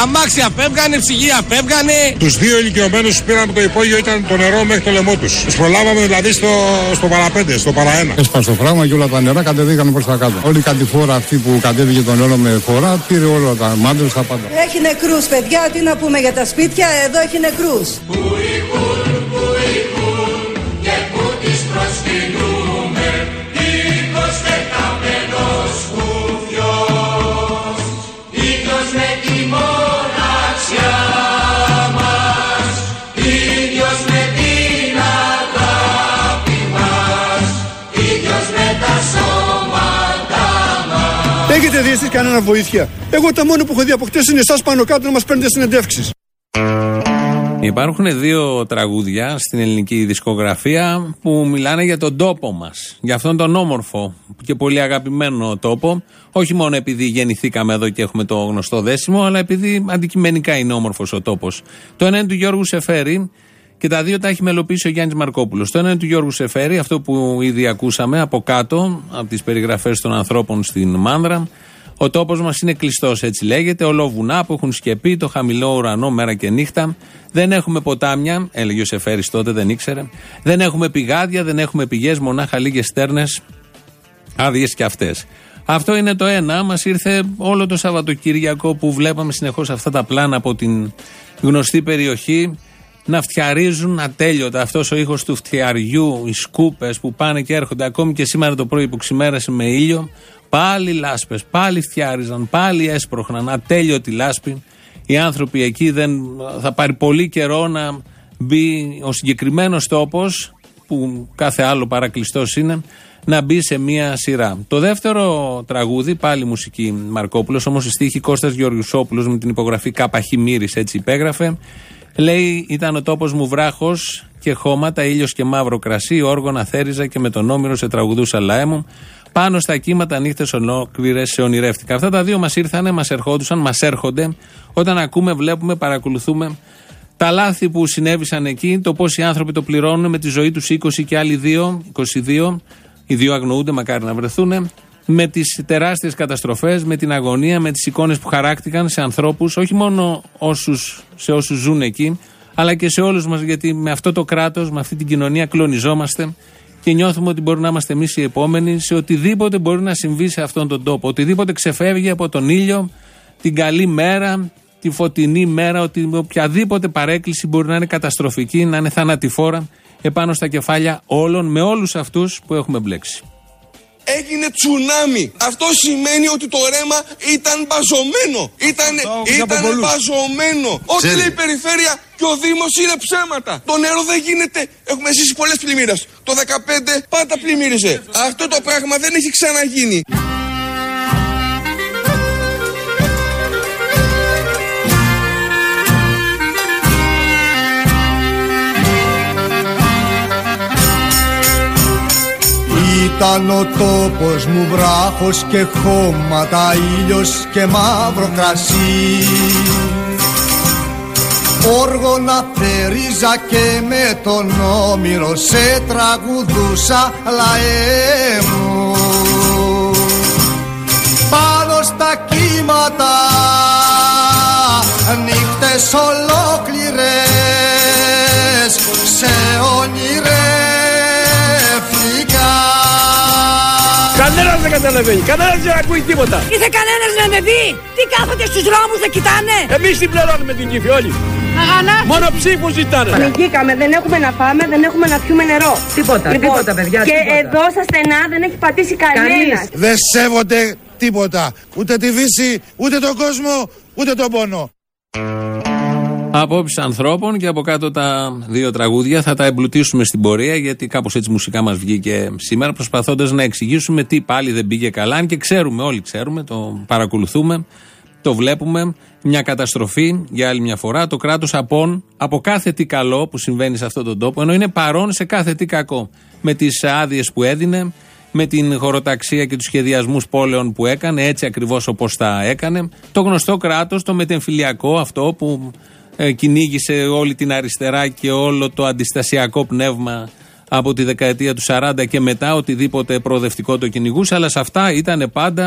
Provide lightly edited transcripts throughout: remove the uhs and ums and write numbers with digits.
αμάξια φεύγανε, ψυγεία φεύγανε. Τους 2 ηλικιωμένους που πήραν από το υπόγειο ήταν το νερό μέχρι το λαιμό τους. Τους προλάβαμε δηλαδή στο παραπέντε, στο παραένα. Έσπασε το φράγμα και όλα τα νερά κατεβήκαν προς τα κάτω. Όλη η κατηφόρα αυτή που κατέβηκε τον νερό με φορά πήρε όλα τα μάντρες, τα πάντα. Έχει νεκρούς, παιδιά, τι να πούμε για τα σπίτια, εδώ έχει νεκρούς. Και που τις προσκυνούμε, ήχος πεταμένος κουφιός, ίδιος με τη μοναξιά μας, ίδιος με την αγάπη μας, ίδιος με τα σώματα μας. Έχετε δει εσείς κανένα βοήθεια? Εγώ τα μόνο που έχω δει από χτες είναι εσάς πάνω κάτω να μας παίρνετε συνεντεύξεις. Υπάρχουν 2 τραγούδια στην ελληνική δισκογραφία που μιλάνε για τον τόπο μας. Για αυτόν τον όμορφο και πολύ αγαπημένο τόπο. Όχι μόνο επειδή γεννηθήκαμε εδώ και έχουμε το γνωστό δέσιμο, αλλά επειδή αντικειμενικά είναι όμορφος ο τόπος. Το ένα είναι του Γιώργου Σεφέρη και τα 2 τα έχει μελοποιήσει ο Γιάννης Μαρκόπουλος. Το ένα είναι του Γιώργου Σεφέρη, αυτό που ήδη ακούσαμε από κάτω, από τις περιγραφές των ανθρώπων στην Μάνδρα. Ο τόπος μας είναι κλειστός, έτσι λέγεται. Ολοβουνά που έχουν σκεπεί, το χαμηλό ουρανό μέρα και νύχτα. Δεν έχουμε ποτάμια, έλεγε ο Σεφέρης τότε, δεν ήξερε. Δεν έχουμε πηγάδια, δεν έχουμε πηγές, μονάχα λίγες στέρνες, άδειες κι αυτές. Αυτό είναι το ένα. Μας ήρθε όλο το Σαββατοκύριακο που βλέπαμε συνεχώς αυτά τα πλάνα από την γνωστή περιοχή να φτιαρίζουν ατέλειωτα. Αυτός ο ήχος του φτιαριού, οι σκούπες που πάνε και έρχονται. Ακόμη και σήμερα το πρωί που ξημέρασε με ήλιο. Πάλι λάσπες, πάλι φτιάριζαν, πάλι έσπροχναν, ατέλειωτη λάσπη. Οι άνθρωποι εκεί θα πάρει πολύ καιρό να μπει ο συγκεκριμένος τόπος, που κάθε άλλο παρακλειστός είναι, να μπει σε μία σειρά. Το δεύτερο τραγούδι, πάλι μουσική Μαρκόπουλος, όμως η στίχη Κώστας Γεωργιουσόπουλος με την υπογραφή Κάπαχη Μύρης, έτσι υπέγραφε. Λέει, ήταν ο τόπος μου βράχος και χώματα, ήλιος και μαύρο κρασί, όργωνα θέριζα και με τον Όμηρο σε τραγουδούσα λαέ μου. Πάνω στα κύματα νύχτες ολόκληρες σε ονειρεύτηκα. Αυτά τα 2 μας ήρθανε, μας ερχόντουσαν, μας έρχονται όταν ακούμε, βλέπουμε, παρακολουθούμε τα λάθη που συνέβησαν εκεί, το πώς οι άνθρωποι το πληρώνουν με τη ζωή τους 20 και άλλοι 22, οι 2 αγνοούνται, μακάρι να βρεθούν, με τις τεράστιες καταστροφές, με την αγωνία, με τις εικόνες που χαράκτηκαν σε ανθρώπους, όχι μόνο σε όσους ζουν εκεί, αλλά και σε όλους μας, γιατί με αυτό το κράτος, με αυτή την κοινωνία κλονιζόμαστε και νιώθουμε ότι μπορεί να είμαστε εμείς οι επόμενοι σε οτιδήποτε μπορεί να συμβεί σε αυτόν τον τόπο. Οτιδήποτε ξεφεύγει από τον ήλιο, την καλή μέρα, τη φωτεινή μέρα, ότι οποιαδήποτε παρέκκληση μπορεί να είναι καταστροφική, να είναι θανατηφόρα επάνω στα κεφάλια όλων, με όλους αυτούς που έχουμε μπλέξει. Έγινε τσουνάμι. Αυτό σημαίνει ότι το ρέμα ήταν μπαζωμένο. Ήταν μπαζωμένο. Ό,τι λέει η περιφέρεια και ο Δήμος είναι ψέματα. Το νερό δεν γίνεται. Έχουμε ζήσει πολλές πλημμύρες. Το 15 πάντα πλημμύριζε. Αυτό το πράγμα δεν έχει ξαναγίνει. Ήταν ο τόπος μου βράχος και χώματα, ήλιος και μαύρο κρασί. Όργωνα θέριζα και με τον Όμηρο σε τραγουδούσα λαέ μου. Πάνω στα κύματα νύχτες ολόκληρες σε ονειρεύτηκα. Κανένας δεν καταλαβαίνει, κανένας δεν ακούει τίποτα. Ήρθε κανένας να με δει. Τι κάθονται στους δρόμους, δεν κοιτάνε. Εμείς την πληρώνουμε την κύφη όλοι. Αγανά. Μόνο ψήφους ζητάνε. Νικήκαμε, δεν έχουμε να φάμε, δεν έχουμε να πιούμε νερό. Τίποτα παιδιά. Και τίποτα. Εδώ στα στενά δεν έχει πατήσει κανένας. Δεν σέβονται τίποτα. Ούτε τη φύση, ούτε τον κόσμο, ούτε τον πόνο. Απόψεις ανθρώπων και από κάτω τα 2 τραγούδια θα τα εμπλουτίσουμε στην πορεία, γιατί κάπως έτσι μουσικά μας βγήκε σήμερα, προσπαθώντας να εξηγήσουμε τι πάλι δεν πήγε καλά. Αν και ξέρουμε, όλοι ξέρουμε, το παρακολουθούμε, το βλέπουμε. Μια καταστροφή για άλλη μια φορά. Το κράτος από κάθε τι καλό που συμβαίνει σε αυτόν τον τόπο, ενώ είναι παρόν σε κάθε τι κακό. Με τις άδειες που έδινε, με την χωροταξία και τους σχεδιασμούς πόλεων που έκανε, έτσι ακριβώς όπως τα έκανε. Το γνωστό κράτος, το μετεμφυλιακό, αυτό που κυνήγησε όλη την αριστερά και όλο το αντιστασιακό πνεύμα από τη δεκαετία του 40 και μετά, οτιδήποτε προοδευτικό το κυνηγούσε, αλλά σε αυτά ήταν πάντα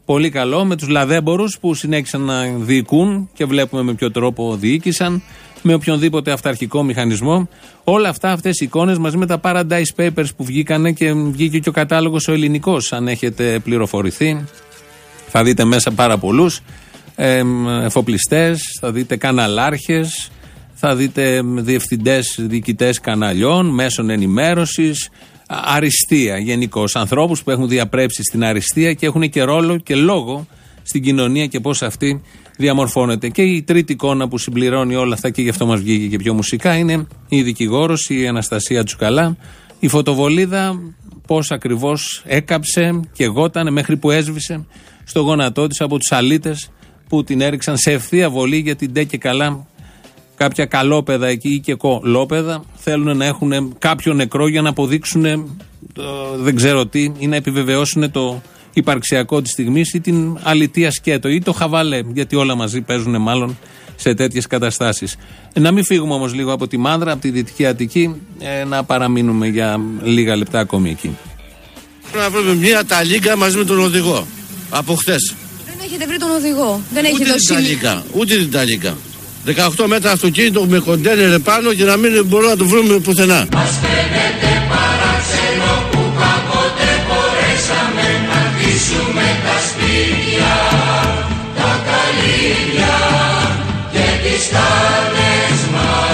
Πολύ καλό. Με τους λαδέμπορους που συνέχισαν να διοικούν και βλέπουμε με ποιο τρόπο διοίκησαν, με οποιονδήποτε αυταρχικό μηχανισμό. Όλα αυτά, αυτές οι εικόνες μαζί με τα Paradise Papers που βγήκανε και βγήκε και ο κατάλογος ο ελληνικός. Αν έχετε πληροφορηθεί, θα δείτε μέσα πάρα πολλούς εφοπλιστές, θα δείτε καναλάρχες, θα δείτε διευθυντές, διοικητές καναλιών, μέσων ενημέρωσης, αριστεία γενικώς. Ανθρώπους που έχουν διαπρέψει στην αριστεία και έχουν και ρόλο και λόγο στην κοινωνία και πώς αυτή διαμορφώνεται. Και η τρίτη εικόνα που συμπληρώνει όλα αυτά, και γι' αυτό μας βγήκε και πιο μουσικά, είναι η δικηγόρος, η Αναστασία Τσουκαλά. Η φωτοβολίδα πώς ακριβώς έκαψε και γότανε μέχρι που έσβησε στο γόνατό της από τους αλήτες που την έριξαν σε ευθεία βολή, γιατί ντε και καλά κάποια καλόπαιδα εκεί ή και κολόπαιδα θέλουν να έχουν κάποιο νεκρό για να αποδείξουν δεν ξέρω τι, ή να επιβεβαιώσουν το υπαρξιακό της στιγμής ή την αλητεία σκέτο ή το χαβαλέ, γιατί όλα μαζί παίζουν μάλλον σε τέτοιες καταστάσεις. Να μην φύγουμε όμως λίγο από τη Μάνδρα, από τη Δυτική Αττική, να παραμείνουμε για λίγα λεπτά ακόμη εκεί. Πρέπει να βρούμε μια ταλίγκα μαζί με τον οδηγό από χθες. Δεν έχετε βρει τον οδηγό, δεν έχει δώσει. Ούτε την ταλίγκα. 18 μέτρα αυτοκίνητο με κοντέινερ επάνω και να μην μπορούμε να το βρούμε πουθενά. Μας φαίνεται παράξενο που κάποτε μπορέσαμε να ντύσουμε τα σπίτια, τα καλύβια και τις στάλες μας.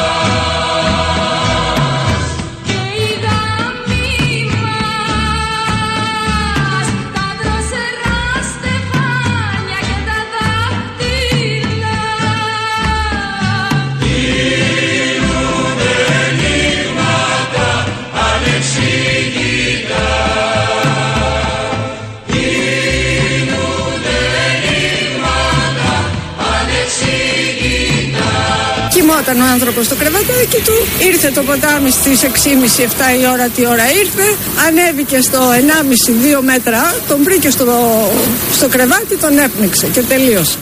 Και οι γάμοι μας, τα δροσερά στεφάνια και τα δάχτυλα γίνουνε ενίγματα ανεξήγητα. Γίνουνε ενίγματα ανεξήγητα. Κοιμόταν ο άνθρωπος στο κρεβατάκι του, ήρθε το ποτάμι στις 6.30-7 η ώρα, τι ώρα ήρθε, ανέβηκε στο 1,5-2 μέτρα, τον βρήκε στο κρεβάτι, τον έπνιξε και τελείωσε.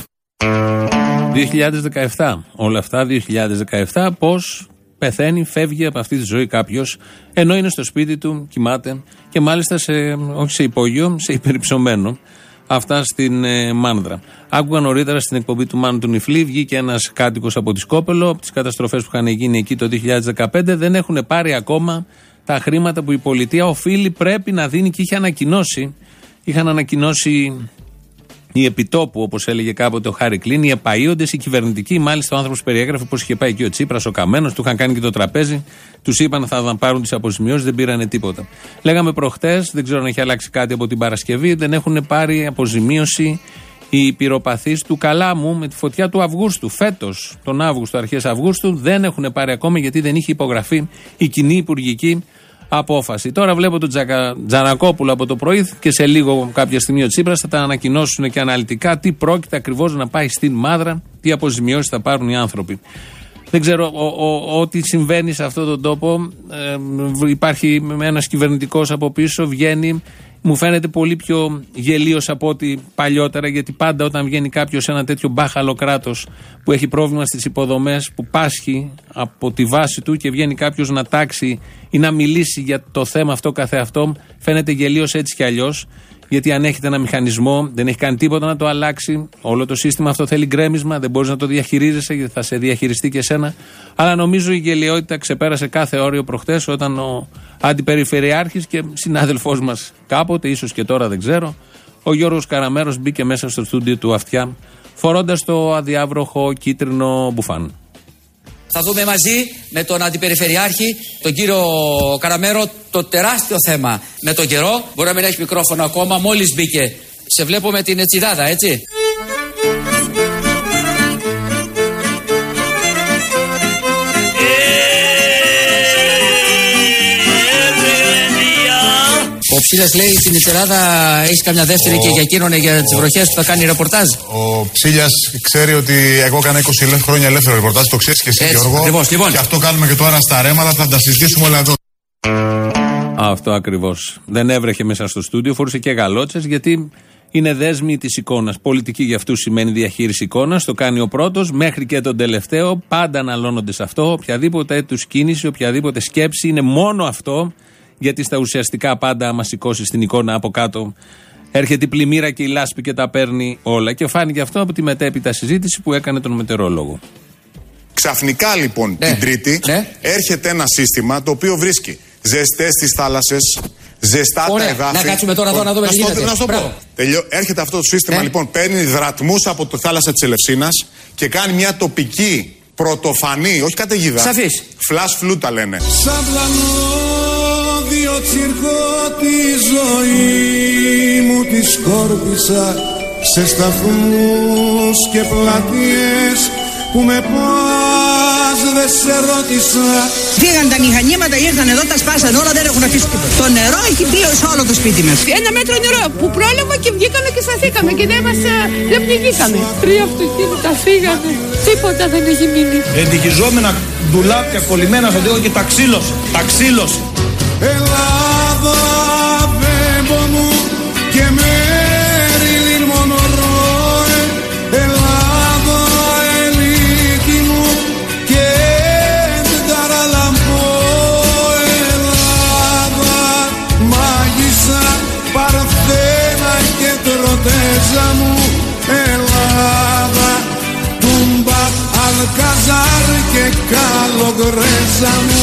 2017. Όλα αυτά 2017. Πώς πεθαίνει, φεύγει από αυτή τη ζωή κάποιος, ενώ είναι στο σπίτι του, κοιμάται και μάλιστα όχι σε υπόγειο, σε υπερυψωμένο. Αυτά στην Μάνδρα. Άκουγα νωρίτερα στην εκπομπή του Μάνου του Νιφλή, βγήκε ένας κάτοικος από τη Σκόπελο, από τις καταστροφές που είχαν γίνει εκεί το 2015. Δεν έχουν πάρει ακόμα τα χρήματα που η πολιτεία οφείλει, πρέπει να δίνει, και είχαν ανακοινώσει οι επιτόπου, όπως έλεγε κάποτε ο Χάρη Κλίν, οι επαΐοντες, οι κυβερνητικοί. Μάλιστα ο άνθρωπος περιέγραφε πως είχε πάει εκεί ο Τσίπρας, ο Καμένος, του είχαν κάνει και το τραπέζι. Τους είπαν θα πάρουν τις αποζημιώσεις, δεν πήρανε τίποτα. Λέγαμε προχτές, δεν ξέρω αν έχει αλλάξει κάτι από την Παρασκευή, δεν έχουν πάρει αποζημίωση οι πυροπαθείς του Καλάμου με τη φωτιά του Αυγούστου. Φέτος, τον Αύγουστο, αρχές Αυγούστου, δεν έχουν πάρει ακόμα γιατί δεν είχε υπογραφεί η κοινή υπουργική απόφαση. Τώρα βλέπω τον Τζανακόπουλο από το πρωί και σε λίγο κάποια στιγμή ο Τσίπρας θα τα ανακοινώσουν και αναλυτικά τι πρόκειται ακριβώς να πάει στην Μάνδρα, τι αποζημιώσεις θα πάρουν οι άνθρωποι. Δεν ξέρω, ό,τι συμβαίνει σε αυτόν τον τόπο, υπάρχει ένας κυβερνητικός από πίσω, βγαίνει, μου φαίνεται πολύ πιο γελίος από ό,τι παλιότερα, γιατί πάντα όταν βγαίνει κάποιος σε ένα τέτοιο μπάχαλο κράτος που έχει πρόβλημα στις υποδομές, που πάσχει από τη βάση του και βγαίνει κάποιος να τάξει ή να μιλήσει για το θέμα αυτό καθεαυτό, φαίνεται γελίος έτσι κι αλλιώς, γιατί αν έχετε ένα μηχανισμό, δεν έχει κάνει τίποτα να το αλλάξει. Όλο το σύστημα αυτό θέλει γκρέμισμα, δεν μπορείς να το διαχειρίζεσαι, γιατί θα σε διαχειριστεί και εσένα. Αλλά νομίζω η γελιότητα ξεπέρασε κάθε όριο προχτές, όταν ο αντιπεριφερειάρχης και συνάδελφός μας κάποτε, ίσως και τώρα δεν ξέρω, ο Γιώργος Καραμέρος μπήκε μέσα στο στούντιο του Αυτιά, φορώντας το αδιάβροχο κίτρινο μπουφάν. Θα δούμε μαζί με τον Αντιπεριφερειάρχη, τον κύριο Καραμέρο, το τεράστιο θέμα με τον καιρό. Μπορεί να μην έχει μικρόφωνο ακόμα, μόλις μπήκε. Σε βλέπω με την ετσιδάδα, έτσι. Ο Ψήλιας λέει στην Ιτσεράδα έχεις καμιά δεύτερη και για εκείνον για τις βροχές που θα κάνει ρεπορτάζ. Ο Ψήλιας ξέρει ότι εγώ έκανα 20 χρόνια ελεύθερο ρεπορτάζ, το ξέρεις και εσύ, Γιώργο. Ακριβώς, λοιπόν. Και αυτό κάνουμε και τώρα στα ρέματα, θα τα συζητήσουμε όλα εδώ. Αυτό ακριβώς. Δεν έβρεχε μέσα στο στούντιο, φορούσε και γαλότσες, γιατί είναι δέσμοι της εικόνας. Πολιτική για αυτούς σημαίνει διαχείριση εικόνας. Το κάνει ο πρώτος μέχρι και τον τελευταίο. Πάντα αναλώνονται σε αυτό. Οποιαδήποτε τους κίνηση, οποιαδήποτε σκέψη είναι μόνο αυτό. Γιατί στα ουσιαστικά πάντα, άμα σηκώσει την εικόνα από κάτω, έρχεται η πλημμύρα και η λάσπη και τα παίρνει όλα. Και φάνηκε αυτό από τη μετέπειτα συζήτηση που έκανε τον μετεωρολόγο. Ξαφνικά λοιπόν την Τρίτη έρχεται ένα σύστημα το οποίο βρίσκει ζεστές τις θάλασσες, ζεστά τα εδάφη. Να κάτσουμε τώρα εδώ να δούμε τι γίνεται. Να σου το πω. Έρχεται αυτό το σύστημα λοιπόν, παίρνει υδρατμούς από τη θάλασσα της Ελευσίνας και κάνει μια τοπική πρωτοφανή, όχι καταιγίδα. Σαφής. Flash flood τα λένε. Σαν πλανόδιο τσιρκό τη ζωή μου τη σκόρπισα σε σταθμούς και πλατείες που με πας δεν σε ρώτησα. Φύγαν τα μηχανήματα, ήρθαν εδώ, τα σπάσαν όλα, δεν έχουν αφήσει τίποτα. Το νερό έχει μπει σε όλο το σπίτι μας. 1 μέτρο νερό που πρόλαβα και βγήκαμε και σταθήκαμε και δεν πνιγήκαμε. 3 αυτοκίνητα φύγανε, τίποτα δεν έχει μείνει. Εντυχιζόμενα ντουλάπια κολλημένα στο τοίχο και τα ξύλωσε. Τα ξύλωσε. Ελλάδα βέμπο μου και Μέριλιν Μονορόε. Ελλάδα ελίτη μου και Νταραλαμπό. Ελλάδα μάγισσα Παρθένα και Τροτέζα μου. Ελλάδα Τούμπα Αλκαζάρ και Καλογκρέζα μου.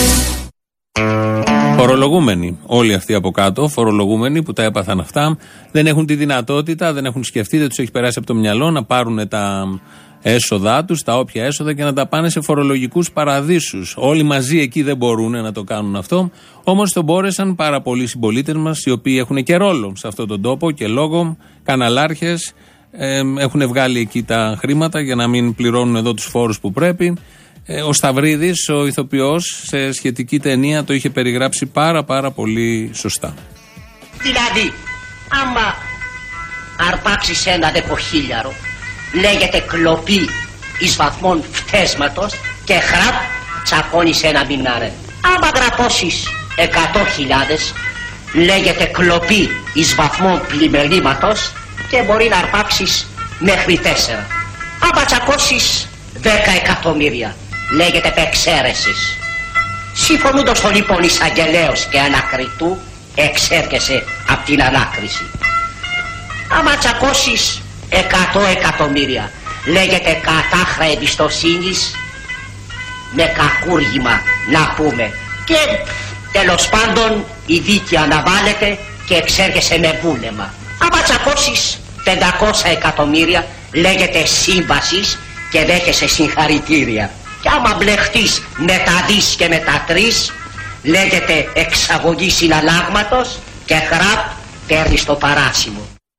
Φορολογούμενοι, όλοι αυτοί από κάτω, φορολογούμενοι που τα έπαθαν αυτά, δεν έχουν τη δυνατότητα, δεν έχουν σκεφτεί, δεν τους έχει περάσει από το μυαλό να πάρουν τα έσοδά τους, τα όποια έσοδα και να τα πάνε σε φορολογικούς παραδείσους. Όλοι μαζί εκεί δεν μπορούν να το κάνουν αυτό, όμως το μπόρεσαν πάρα πολλοί συμπολίτες μας, οι οποίοι έχουν και ρόλο σε αυτόν τον τόπο και λόγο, καναλάρχες, έχουν βγάλει εκεί τα χρήματα για να μην πληρώνουν εδώ τους φόρους που πρέπει. Ο Σταυρίδης, ο ηθοποιός, σε σχετική ταινία το είχε περιγράψει πάρα πολύ σωστά. Δηλαδή, άμα αρπάξεις ένα δεκοχίλιαρο, λέγεται κλοπή εις βαθμών φτέσματος και χραπ τσακώνεις ένα μηνάρε. Άμα γραπώσεις 100.000, λέγεται κλοπή εις βαθμών πλημελήματος και μπορεί να αρπάξεις μέχρι 4. Άμα τσακώσεις 10 εκατομμύρια, λέγεται επεξαίρεσης. Συμφωνούντος το λοιπόν εισαγγελέος και ανακριτού, εξέρχεσαι από την ανάκριση. Άμα τσακώσεις 100 εκατομμύρια, λέγεται κατάχρα εμπιστοσύνης με κακούργημα να πούμε. Και τέλος πάντων η δίκη αναβάλλεται και εξέρχεσαι με βούλεμα. Άμα τσακώσεις 500 εκατομμύρια, λέγεται σύμβασης και δέχεσαι συγχαρητήρια. Και άμα μπλεχτείς με τα δις και με τα τρεις, λέγεται εξαγωγή συναλλάγματος και χραπ παίρνεις το παράσημο.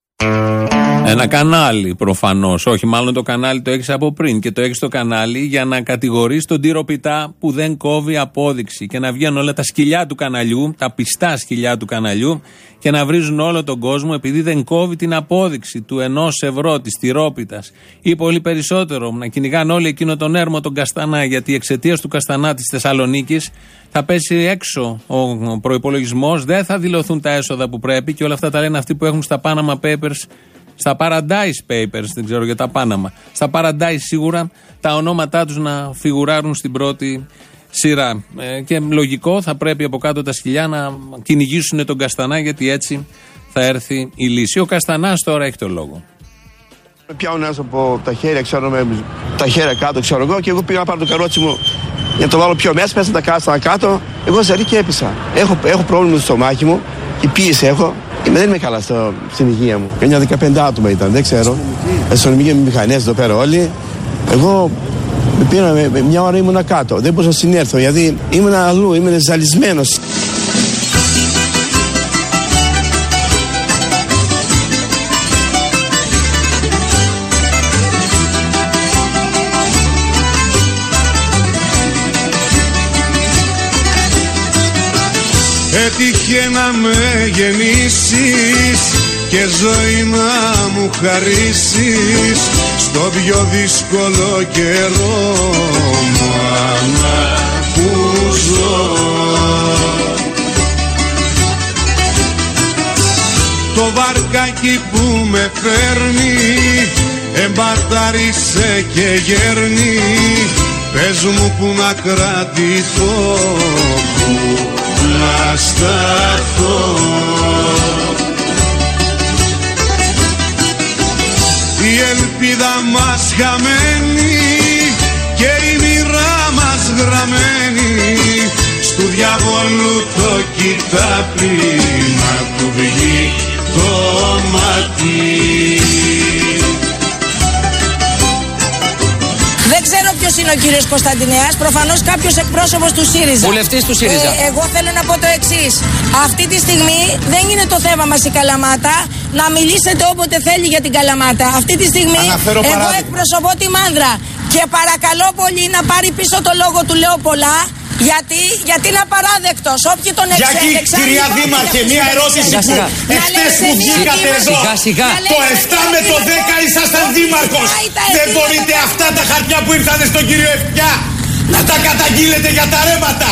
Ένα κανάλι προφανώς, όχι μάλλον το κανάλι το έχεις από πριν και το έχεις το κανάλι για να κατηγορείς τον τυροπιτά που δεν κόβει απόδειξη και να βγαίνουν όλα τα σκυλιά του καναλιού, τα πιστά σκυλιά του καναλιού και να βρίζουν όλο τον κόσμο επειδή δεν κόβει την απόδειξη του 1 ευρώ της τυρόπιτας ή πολύ περισσότερο, να κυνηγάνε όλοι εκείνο τον έρμο τον Καστανά, γιατί εξαιτίας του Καστανά της Θεσσαλονίκης θα πέσει έξω ο προϋπολογισμός, δεν θα δηλωθούν τα έσοδα που πρέπει και όλα αυτά τα λένε αυτοί που έχουν στα Panama Papers, στα Paradise Papers, δεν ξέρω για τα Panama, στα Paradise σίγουρα τα ονόματά τους να φιγουράρουν στην πρώτη σειρά. Και λογικό θα πρέπει από κάτω τα σκυλιά να κυνηγήσουν τον Καστανά, γιατί έτσι θα έρθει η λύση. Ο Καστανάς τώρα έχει το λόγο. Με πιάουν ένας από τα χέρια, ξέρω, με τα χέρια κάτω, ξέρω εγώ, και εγώ πήγα να πάρω το καρότσι μου για να το βάλω πιο μέσα, πέσα τα κάτω κάτω. Εγώ ζαρί και έπεσα. Έχω πρόβλημα στο στομάχι μου, η πίεση έχω. Δεν είμαι καλά στην υγεία μου. Μια 15 άτομα ήταν, δεν ξέρω. Αστυνομικοί μηχανές εδώ πέρα όλοι. Εγώ πήρα μια ώρα ήμουνα κάτω. Δεν μπορούσα να συνέρθω γιατί ήμουν αλλού, ήμουν ζαλισμένος. Έτυχε να με γεννήσεις και ζωή να μου χαρίσεις στο πιο δύσκολο καιρό μάνα που ζω. Το βαρκάκι που με φέρνει εμπαρτάρισε και γέρνει. Πες μου που να κρατηθώ, να σταθώ. η ελπίδα μας χαμένη και η μοίρα μας γραμμένη στου διαβόλου το κοιτάπι να του βγει το μάτι. Δεν ξέρω ποιος είναι ο κύριος Κωνσταντινέας, προφανώς κάποιος εκπρόσωπος του ΣΥΡΙΖΑ. Βουλευτής του ΣΥΡΙΖΑ. Εγώ θέλω να πω το εξής. Αυτή τη στιγμή δεν είναι το θέμα μας η Καλαμάτα. Να μιλήσετε όποτε θέλει για την Καλαμάτα. Αυτή τη στιγμή εγώ εκπροσωπώ τη Μάνδρα. Και παρακαλώ πολύ να πάρει πίσω το λόγο του, λέω πολλά. Γιατί είναι απαράδεκτος. Όποιοι τον εξέλεξαν. Κυρία Δήμαρχε, μία ερώτηση που εχθές που βγήκατε εδώ. Το 7 με το 10 ήσασταν δήμαρχος. Δεν μπορείτε αυτά τα χαρτιά που ήρθανε στον κύριο Ευκιά να τα καταγγείλετε για τα ρέματα.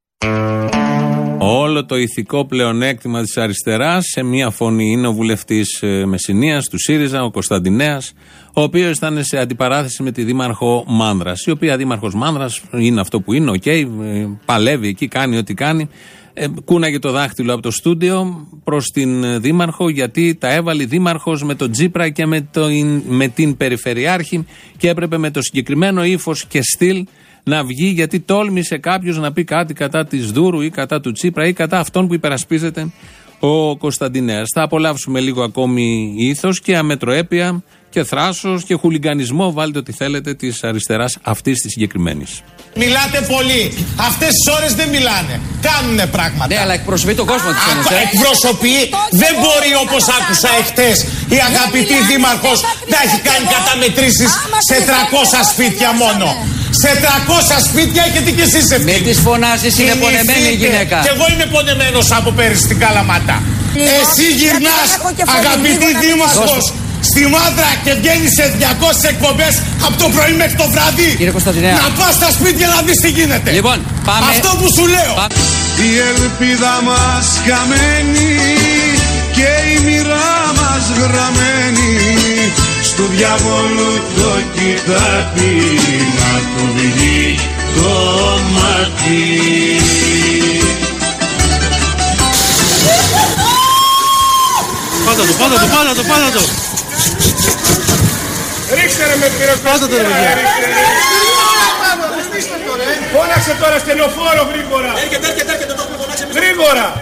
Όλο το ηθικό πλεονέκτημα της αριστεράς σε μία φωνή είναι ο βουλευτής Μεσσηνίας του ΣΥΡΙΖΑ, ο Κωνσταντινέας, ο οποίος ήταν σε αντιπαράθεση με τη δήμαρχο Μάνδρας, η οποία δήμαρχος Μάνδρας είναι αυτό που είναι, παλεύει εκεί, κάνει ό,τι κάνει. Κούναγε το δάχτυλο από το στούντιο προς την δήμαρχο, γιατί τα έβαλε δήμαρχος με τον Τσίπρα και με την περιφερειάρχη και έπρεπε με το συγκεκριμένο ύφος και στυλ να βγει, γιατί τόλμησε κάποιος να πει κάτι κατά της Δούρου ή κατά του Τσίπρα ή κατά αυτόν που υπερασπίζεται ο Κωνσταντινέας. Θα απολαύσουμε λίγο ακόμη ήθος και αμετροέπεια και θράσος και χουλιγκανισμό, βάλτε ό,τι θέλετε, της αριστεράς αυτής της συγκεκριμένης. Μιλάτε πολύ. Αυτές τις ώρες δεν μιλάνε. Κάνουνε πράγματα. Ναι, αλλά εκπροσωπεί τον κόσμο της όμως. Εκπροσωπεί. Δεν μπορεί, όπως άκουσα εχθές, η αγαπητή δήμαρχος να έχει κάνει καταμετρήσεις σε 300 σπίτια μόνο. Σε 300 σπίτια έχετε κι εσείς ευθύνη. Μην τις φωνάζεις, είναι πονεμένη η γυναίκα. Και εγώ είμαι πονεμένος από πέρυσι στην Καλαμάτα. Εσύ γυρνάς, αγαπητή δήμαρχος, στη Μάνδρα και βγαίνει σε 200 εκπομπές από το πρωί μέχρι το βράδυ. Κύριε Κωνσταντινέα, να πας στα σπίτια να δεις τι γίνεται. Λοιπόν, πάμε. Αυτό που σου λέω. Η ελπίδα μας χαμένη και η μοίρα μας γραμμένη στου διαβόλου το κοιτάπι να του βγει το μάτι. Πάτα το. Ρίξτε ρε με πυροκροτία. Φώναξε τώρα στενοφόρο γρήγορα. Έρχεται, γρήγορα.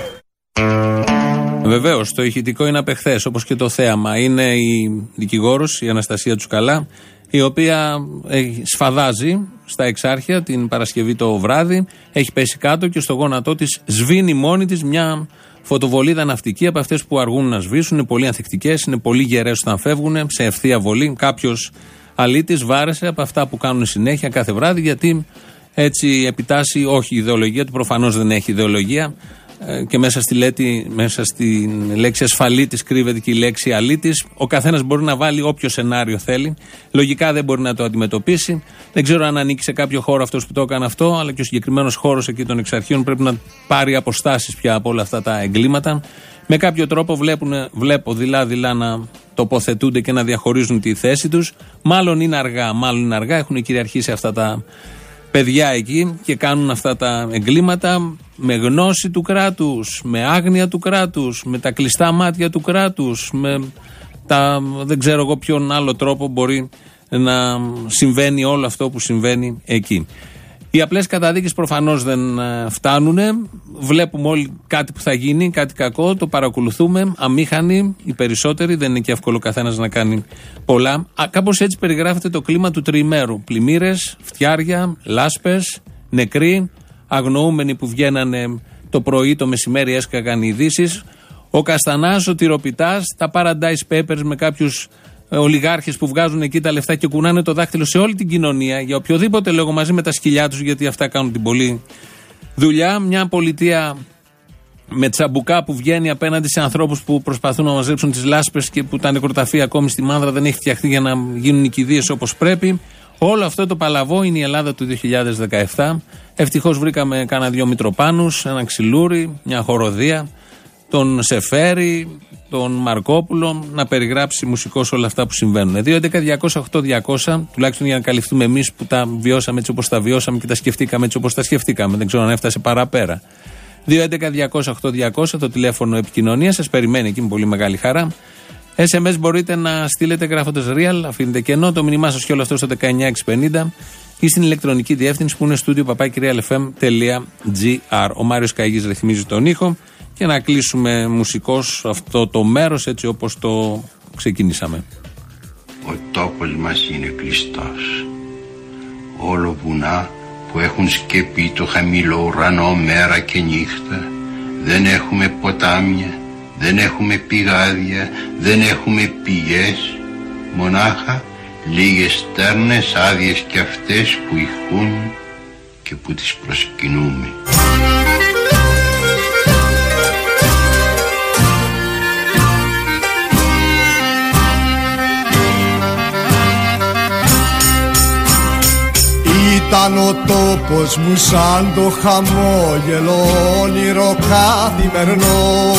Βεβαίως, το ηχητικό είναι απ' εχθές, όπως και το θέαμα. Είναι η δικηγόρος, η Αναστασία Τσουκαλά, η οποία σφαδάζει στα Εξάρχεια την Παρασκευή το βράδυ, έχει πέσει κάτω και στο γόνατό της σβήνει μόνη της μια φωτοβολίδα ναυτική από αυτές που αργούν να σβήσουν. Είναι πολύ ανθεκτικές, είναι πολύ γερές όταν φεύγουν, σε ευθεία βολή. Κάποιος αλήτης βάρεσε από αυτά που κάνουν συνέχεια κάθε βράδυ, γιατί έτσι επιτάσσει, όχι η ιδεολογία του, προφανώς δεν έχει ιδεολογία. Και μέσα στη λέξη ασφαλίτης κρύβεται και η λέξη αλήτης. Ο καθένας μπορεί να βάλει όποιο σενάριο θέλει. Λογικά δεν μπορεί να το αντιμετωπίσει. Δεν ξέρω αν ανήκει σε κάποιο χώρο αυτός που το έκανε αυτό, αλλά και ο συγκεκριμένος χώρος εκεί των Εξαρχείων πρέπει να πάρει αποστάσεις πια από όλα αυτά τα εγκλήματα. Με κάποιο τρόπο βλέπω δειλά-δειλά να τοποθετούνται και να διαχωρίζουν τη θέση τους. Μάλλον είναι αργά. Έχουν κυριαρχήσει αυτά τα παιδιά εκεί και κάνουν αυτά τα εγκλήματα με γνώση του κράτους, με άγνοια του κράτους, με τα κλειστά μάτια του κράτους, με δεν ξέρω εγώ ποιον άλλο τρόπο μπορεί να συμβαίνει όλο αυτό που συμβαίνει εκεί. Οι απλές καταδίκες προφανώς δεν φτάνουν. Βλέπουμε όλοι κάτι που θα γίνει, κάτι κακό, το παρακολουθούμε, αμήχανοι οι περισσότεροι, δεν είναι και εύκολο καθένας να κάνει πολλά. Κάπως έτσι περιγράφεται το κλίμα του τριημέρου. Πλημμύρες, φτιάρια, λάσπες, νεκροί, αγνοούμενοι που βγαίνανε το πρωί, το μεσημέρι έσκαγαν οι ειδήσεις. Ο Καστανάς, ο Τυροπιτάς, τα Paradise Papers με κάποιους ολιγάρχες που βγάζουν εκεί τα λεφτά και κουνάνε το δάχτυλο σε όλη την κοινωνία για οποιοδήποτε λόγο, μαζί με τα σκυλιά τους, γιατί αυτά κάνουν την πολλή δουλειά. Μια πολιτεία με τσαμπουκά που βγαίνει απέναντι σε ανθρώπους που προσπαθούν να μαζέψουν τις λάσπες και που τα νεκροταφεία ακόμη στη Μάνδρα δεν έχει φτιαχτεί για να γίνουν οι κηδείες όπως πρέπει. Όλο αυτό το παλαβό είναι η Ελλάδα του 2017. Ευτυχώς βρήκαμε κάνα δυο Μητροπάνους, ένα Ξυλούρι, μια χοροδία, τον Σεφέρη, τον Μαρκόπουλο, να περιγράψει μουσικώς όλα αυτά που συμβαίνουν. 2.11.208.200, τουλάχιστον για να καλυφθούμε εμείς που τα βιώσαμε έτσι όπως τα βιώσαμε και τα σκεφτήκαμε έτσι όπως τα σκεφτήκαμε. Δεν ξέρω αν έφτασε παραπέρα. 2.11.208.200, το τηλέφωνο επικοινωνίας, σας περιμένει εκεί με πολύ μεγάλη χαρά. SMS μπορείτε να στείλετε γράφοντας real, αφήνετε κενό, το μήνυμά σας και όλο αυτό στο 19650 ή στην ηλεκτρονική διεύθυνση που είναι studio@realfm.gr. Ο Μάριος Καγής ρυθμίζει τον ήχο και να κλείσουμε μουσικώς αυτό το μέρος έτσι όπως το ξεκινήσαμε. Ο τόπος μας είναι κλειστός. Όλο βουνά που έχουν σκεπεί το χαμηλό ουρανό μέρα και νύχτα. Δεν έχουμε ποτάμια, δεν έχουμε πηγάδια, δεν έχουμε πηγές. Μονάχα λίγες στέρνες άδειες κι αυτές που ηχούν και που τις προσκυνούμε. Ήταν ο τόπος μου σαν το χαμόγελο όνειρο καθημερινό.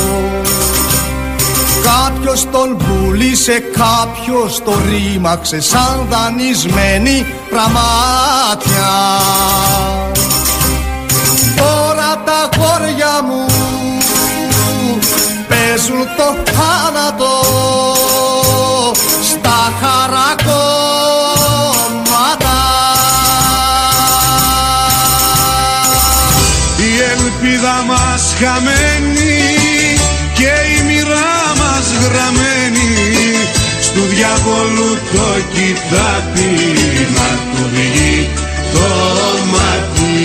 Κάποιος τον πουλήσε, κάποιος το ρήμαξε σαν δανεισμένη πραμάτια. Τώρα τα χώρια μου παίζουν το θάνατο στα χαρακόμματα. Η ελπίδα μας χαμένη και η μοίρα μας γραμμένη στου διαβόλου το κοιτάπι να του βγει το μάτι.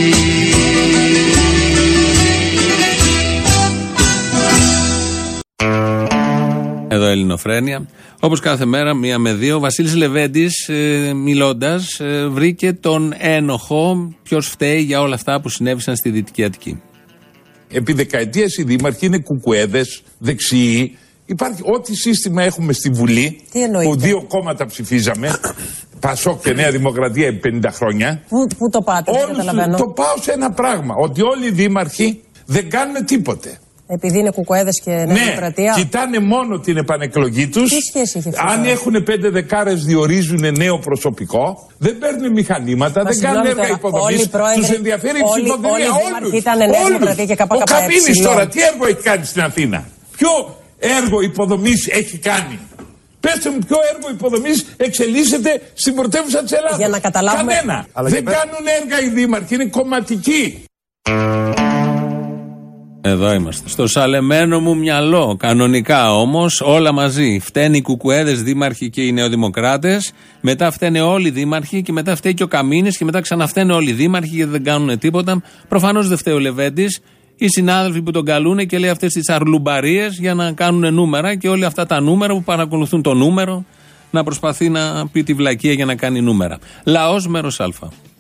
Εδώ Ελληνοφρένεια. Όπως κάθε μέρα, 1 με 2, ο Βασίλης Λεβέντης, μιλώντας, βρήκε τον ένοχο. Ποιος φταίει για όλα αυτά που συνέβησαν στη Δυτική Αττική. Επί δεκαετίες οι δήμαρχοι είναι κουκουέδες, δεξιοί. Υπάρχει ό,τι σύστημα έχουμε στη Βουλή, που 2 κόμματα ψηφίζαμε, Πασόκ και Νέα Δημοκρατία επί 50 χρόνια. Πού το πάτε, δεν καταλαβαίνω. Το πάω σε ένα πράγμα, ότι όλοι οι δήμαρχοι δεν κάνουν τίποτε. Επειδή είναι κουκουέδες και Νέα Δημοκρατία. Κοιτάνε μόνο την επανεκλογή τους. Τι σχέση έχει αυτό? Αν έχουν 5 δεκάρες, διορίζουν νέο προσωπικό. Δεν παίρνουν μηχανήματα, δεν κάνουν έργα υποδομής. Τους ενδιαφέρει η ψηφοθερία. Ο Καμίνης τώρα τι έργο έχει κάνει στην Αθήνα? Ποιο έργο υποδομής έχει κάνει? Πέστε μου, ποιο έργο υποδομής εξελίσσεται στην πρωτεύουσα της Ελλάδας? Για να καταλάβουμε. Κανένα. Δεν κάνουν έργα οι δήμαρχοι, είναι κομματικοί. Εδώ είμαστε. Στο σαλεμένο μου μυαλό. Κανονικά όμως όλα μαζί. Φταίνουν οι κουκουέδες δήμαρχοι και οι νεοδημοκράτες. Μετά φταίνε όλοι οι δήμαρχοι και μετά φταίει και ο Καμίνης και μετά ξαναφταίνε όλοι οι δήμαρχοι γιατί δεν κάνουν τίποτα. Προφανώς δεν φταίει ο Λεβέντης. Οι συνάδελφοι που τον καλούν και λέει αυτές τις αρλουμπαρίες για να κάνουν νούμερα και όλα αυτά τα νούμερα που παρακολουθούν το νούμερο να προσπαθεί να πει τη βλακεία για να κάνει νούμερα. Λαός μέρος Α.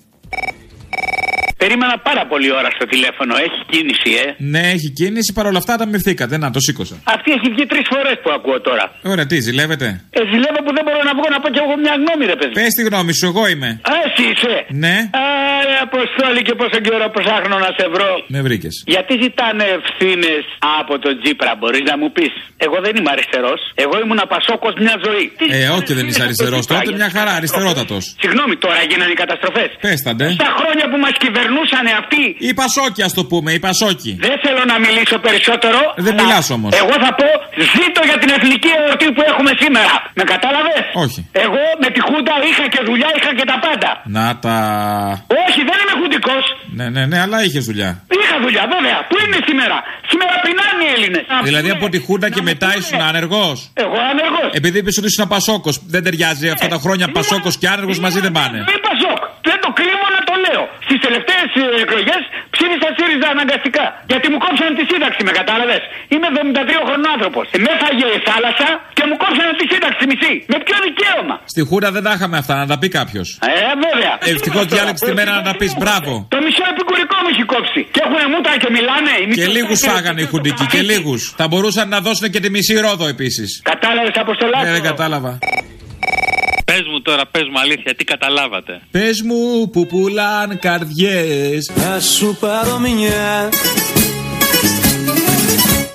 Περίμενα πάρα πολλή ώρα στο τηλέφωνο. Έχει κίνηση, Ναι, έχει κίνηση, παρόλα αυτά ανταμυφθήκατε. Να, το σήκωσα. Αυτή έχει βγει 3 φορές που ακούω τώρα. Ωραία, τι, ζηλεύετε? Ζηλεύω που δεν μπορώ να βγω να πω κι εγώ μια γνώμη, ρε παιδί. Πες τη γνώμη σου, εγώ είμαι. Εσύ είσαι. Ναι. Άρε, Αποστόλη, και πόσο καιρό ψάχνω να σε βρω. Με βρήκες. Γιατί ζητάνε ευθύνες από τον Τζίπρα, μπορείς να μου πεις? Εγώ δεν είμαι αριστερός. Εγώ ήμουν Πασόκος μια ζωή. Όχι, δεν είσαι αριστερός. Τότε μια χαρά, αριστερότατος. Συγγνώμη, τώρα γίνανε οι καταστροφές. Πέσταντε. Στα χρόνια που μας κυβερνούσαν αυτοί. Οι Πασόκοι, ας το πούμε, οι Πασόκοι. Δεν θέλω να μιλήσω περισσότερο. Δεν μιλάς όμως. Εγώ θα πω ζήτω για την εθνική εορτή που έχουμε σήμερα. Με κατάλαβες? Όχι. Εγώ με τη Χούντα είχα και δουλειά, είχα και τα πάντα. Να τα. Όχι, δεν είμαι χουντικός. Ναι, αλλά είχες δουλειά. Είχα δουλειά, βέβαια. Πού είναι σήμερα? Σήμερα πεινάνε οι Έλληνες. Δηλαδή από τη Χούντα και μετά ήσουν άνεργος? Εγώ άνεργος. Επειδή είπες ότι ήσουν Πασόκος, δεν ταιριάζει αυτά τα χρόνια Πασόκος και άνεργος μαζί δεν πάνε. Δεν το κρύβω να το λέω. Στις τελευταίες εκλογές ψήφισα ΣΥΡΙΖΑ αναγκαστικά. Γιατί μου κόψανε τη σύνταξη, με κατάλαβες. Είμαι 73 χρονών άνθρωπος. Με έφαγε η θάλασσα και μου κόψανε τη σύνταξη μισή. Με ποιο δικαίωμα? Στη Χούντα δεν τα είχαμε αυτά, να τα πει κάποιος. Βέβαια. Ευτυχώς διάλεξε τη μέρα να τα πεις, μπράβο. Το μισό επικουρικό μου έχει κόψει. Και έχουνε μούτρα και μιλάνε. Και λίγους φάγανε οι Χουντικοί, και λίγους. Θα μπορούσαν να δώσουν και τη μισή Ρόδο επίσης. Κατάλαβες, Αποστολάκη? Ναι, δεν κατάλαβα. Πες μου τώρα, πες μου αλήθεια, τι καταλάβατε? Πες μου που πουλάν καρδιές. Θα σου πάρω μια.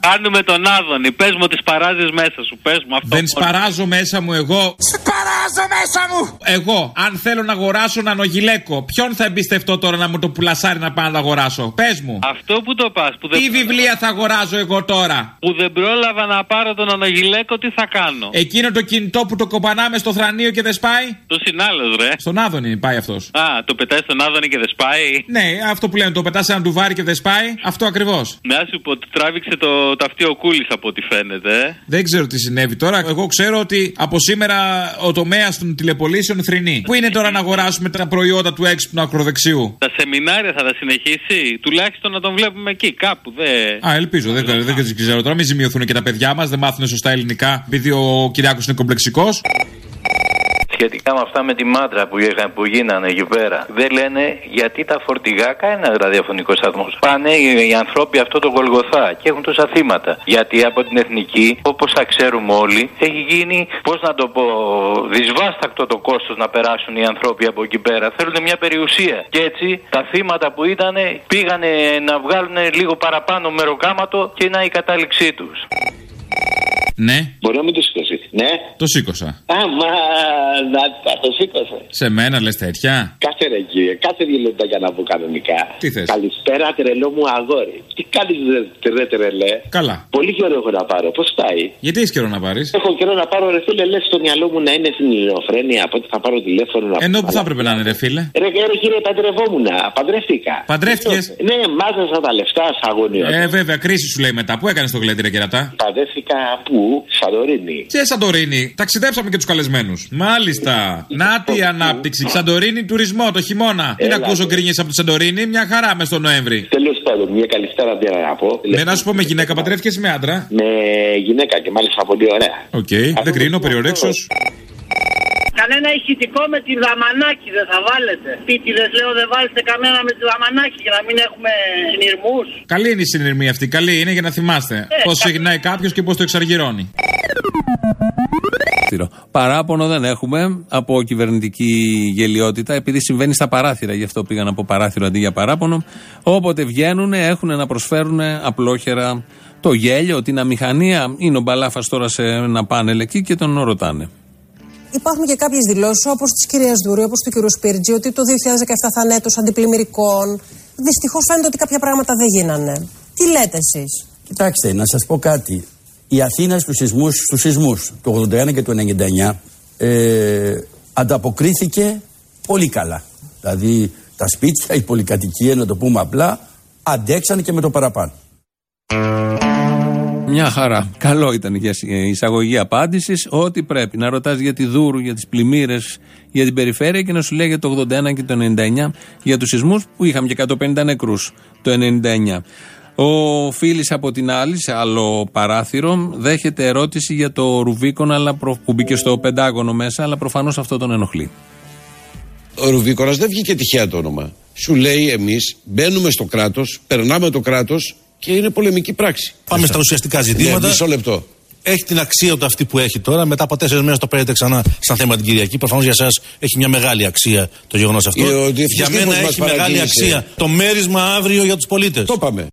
Χάνουμε τον Άδωνη. Πες μου ότι σπαράζεις μέσα σου. Πες μου αυτό. Δεν σπαράζω μέσα μου εγώ. Σπαράζω μέσα μου! Εγώ, αν θέλω να αγοράσω νανογιλέκο, ποιον θα εμπιστευτώ τώρα να μου το πουλασάρει να πάω να το αγοράσω? Πες μου. Αυτό που το πας. Τι βιβλία θα αγοράζω εγώ τώρα? Που δεν πρόλαβα να πάρω τον νανογιλέκο, τι θα κάνω? Εκείνο το κινητό που το κοπανάμε στο θρανείο και δεν σπάει. Το συνάλλος, ρε. Στον Άδωνη πάει αυτός. Α, το πετάει στον Άδωνη και δεν σπάει. Ναι, αυτό που λένε, το πετάς σε ένα ντουβάρι και δεν σπάει. Αυτό ακριβώς. Να σου πω, τράβηξε το ταυτί ο Κούλης από ό,τι φαίνεται. Δεν ξέρω τι συνέβη τώρα. Εγώ ξέρω ότι από σήμερα ο τομέας των τηλεπολίσεων θρηνεί. Πού είναι τώρα να αγοράσουμε τα προϊόντα του έξυπνου ακροδεξιού? Τα σεμινάρια θα τα συνεχίσει. Τουλάχιστον να τον βλέπουμε εκεί, κάπου. Α, ελπίζω. Δεν ξέρω τώρα. Μην ζημιωθούν και τα παιδιά μας. Δεν μάθουν σωστά ελληνικά επειδή ο Κυριάκος είναι κομπλεξικός. Σχετικά με αυτά με τη μάντρα που γίνανε εκεί πέρα, δεν λένε γιατί τα φορτηγά, κανένα ραδιοφωνικό σταθμό. Πάνε οι άνθρωποι αυτό το Γολγοθά και έχουν τόσα θύματα. Γιατί από την εθνική, όπως θα ξέρουμε όλοι, έχει γίνει, πώς να το πω, δυσβάστακτο το κόστος να περάσουν οι άνθρωποι από εκεί πέρα. Θέλουν μια περιουσία. Και έτσι τα θύματα που ήταν πήγανε να βγάλουν λίγο παραπάνω μεροκάματο και να η κατάληξή τους. Ναι. Μπορεί να μην το σήκωσε. Ναι. Το σήκωσα. Το σήκωσε. Σε μένα λες τέτοια? Κάθε ρε κύριε, κάθε 2 λεπτά για να πω κανονικά. Τι θες? Καλησπέρα, τρελό μου αγόρι. Τι κάνεις ρε τρελέ? Καλά. Πολύ καιρό έχω να πάρω. Πώς πάει? Γιατί έχεις καιρό να πάρεις? Έχω καιρό να πάρω ρε φίλε, λες στο μυαλό μου να είναι στην ηλιοφρένεια. Από ότι θα πάρω τηλέφωνο να. Ενώ που θα έπρεπε να είναι ρε φίλε? Ρε κύριε, παντρευόμουν. Παντρεύτηκα. Παντρεύτηκες? Ναι, μάζασα τα λεφτά στα αγωνία. Βέβαια, κρίση σου λέει μετά. Πού έκανες το γλέντι ρε κερατά? Παντρεύτηκα πού? Σαντορίνη. Και Σαντορίνη. Ταξιδέψαμε και τους καλεσμένους. Μάλιστα. Να τη ανάπτυξη. Σαντορίνη, τουρισμό το χειμώνα. Τι να ακούσω γκρίνιες από τη Σαντορίνη, μια χαρά μες στο Νοέμβρη. Τέλος πάντων, μια καλησπέρα να πω. Ναι, να σου πω με γυναίκα, παντρεύτηκες με άντρα? Με γυναίκα και μάλιστα πολύ ωραία. Οκ, δεν κρίνω, περιορέξος. Κανένα ηχητικό με τη Δαμανάκη δεν θα βάλετε? Πίτιδες λέω δεν βάλετε κανένα με τη Δαμανάκη για να μην έχουμε συνειρμούς. Καλή είναι η συνειρμή αυτή, καλή είναι για να θυμάστε πώς ξεκινάει κάποιος και πώς το εξαργυρώνει. Παράπονο δεν έχουμε από κυβερνητική γελιότητα, επειδή συμβαίνει στα παράθυρα. Γι' αυτό πήγαν από παράθυρο αντί για παράπονο. Όποτε βγαίνουν, έχουν να προσφέρουν απλόχερα το γέλιο, την αμηχανία. Είναι ο Μπαλάφας τώρα σε ένα πάνελ εκεί και τον ρωτάνε. Υπάρχουν και κάποιες δηλώσεις όπως της κυρίας Δούρη, όπως του κυρίου Σπίρτζη, ότι το 2017 θα είναι έτος αντιπλημμυρικών. Δυστυχώς φαίνεται ότι κάποια πράγματα δεν γίνανε. Τι λέτε εσείς? Κοιτάξτε, να σας πω κάτι. Η Αθήνα στους σεισμούς του 81 και του 99 ανταποκρίθηκε πολύ καλά. Δηλαδή τα σπίτια, η πολυκατοικία, να το πούμε απλά, αντέξανε και με το παραπάνω. Μια χαρά. Καλό ήταν για εισαγωγή απάντησης. Ό,τι πρέπει. Να ρωτάς για τη Δούρου, για τις πλημμύρες, για την περιφέρεια και να σου λέει για το 81 και το 99 για τους σεισμούς που είχαμε και 150 νεκρούς το 99. Ο Φίλης από την άλλη, σε άλλο παράθυρο, δέχεται ερώτηση για το Ρουβίκονα που μπήκε στο Πεντάγωνο μέσα, αλλά προφανώς αυτό τον ενοχλεί. Ο Ρουβίκονας δεν βγήκε τυχαία το όνομα. Σου λέει εμείς μπαίνουμε στο κράτος, περνάμε το κράτος και είναι πολεμική πράξη. Πάμε στα ουσιαστικά ζητήματα. Ναι, μισό λεπτό. Έχει την αξία του αυτή που έχει τώρα. Μετά από 4 μέρες το παίρνετε ξανά στα θέματα την Κυριακή. Προφανώς για εσάς έχει μια μεγάλη αξία το γεγονός αυτό. Για μένα έχει μεγάλη αξία το μέρισμα αύριο για τους πολίτες. Το πάμε.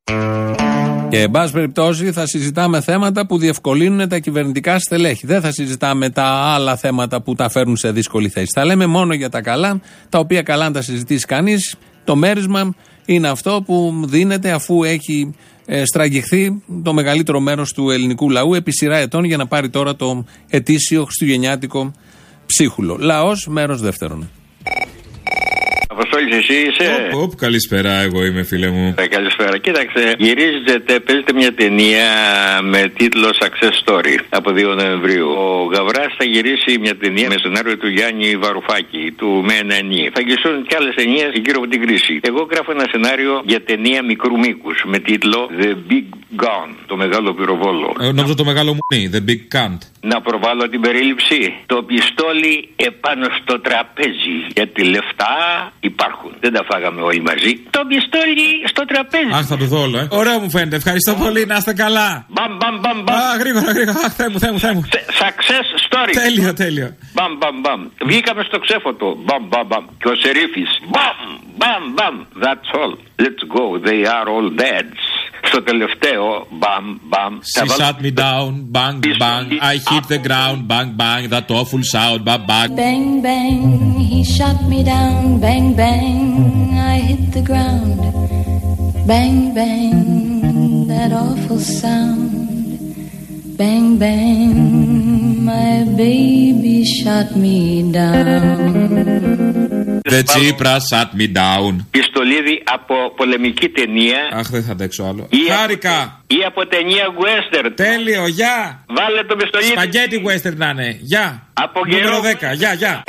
Και εν πάση περιπτώσει θα συζητάμε θέματα που διευκολύνουν τα κυβερνητικά στελέχη. Δεν θα συζητάμε τα άλλα θέματα που τα φέρνουν σε δύσκολη θέση. Θα λέμε μόνο για τα καλά, τα οποία καλά να τα συζητήσει κανείς. Το μέρισμα είναι αυτό που δίνεται αφού έχει στραγγιχθεί το μεγαλύτερο μέρος του ελληνικού λαού επί σειρά ετών για να πάρει τώρα το ετήσιο χριστουγεννιάτικο ψίχουλο. Λαός, μέρος δεύτερον. Αποστόλης, εσύ είσαι? Καλησπέρα, εγώ είμαι, φίλε μου. Καλησπέρα. Κοίταξε, παίζεται μια ταινία με τίτλο Success Story από 2 Νοεμβρίου. Ο Γαβράς θα γυρίσει μια ταινία με σενάριο του Γιάννη Βαρουφάκη, του Μενανή. Θα γυρίσουν και άλλες ταινίες γύρω από την κρίση. Εγώ γράφω ένα σενάριο για ταινία μικρού μήκους με τίτλο The Big Gun, το μεγάλο πυροβόλο. Νόμιζα το μεγάλο μουνί, The Big Cunt. Να προβάλλω την περίληψη. Το πιστόλι επάνω στο τραπέζι. Γιατί λεφτά υπάρχουν. Δεν τα φάγαμε όλοι μαζί. Το πιστόλι στο τραπέζι. Αχ, θα το δω όλο, Ωραίο μου φαίνεται. Ευχαριστώ πολύ. Να είστε καλά. Μπαμ, μπαμ, μπαμ, μπαμ. Γρήγορα. Αχ, Θεέ μου. Success story. Τέλειο. Μπαμ, μπαμ, μπαμ. Βγήκαμε στο ξέφωτο. Μπαμ, μπαμ, μπαμ. Και ο Σερίφης. Μπαμ, μπαμ, μπαμ. That's all. Let's go. They are all dead. στο τελευταίο μπαμ μπαμ. She shot me down, bang bang. I hit the ground, bang bang. That awful sound, bang bang. Bang bang, he shot me down, bang bang. I hit the ground, bang bang. That awful sound, bang bang. My baby shot me down. The Tsipras shot me down. Πιστολίδι από πολεμική ταινία. Αχ, δεν θα αντέξω άλλο. Χάρηκα. Ή από ταινία western. Τέλειο, γεια. Βάλε το πιστολίδι. Σπαγκέτι western να είναι. Γεια. Από νούμερο 10. Γεια.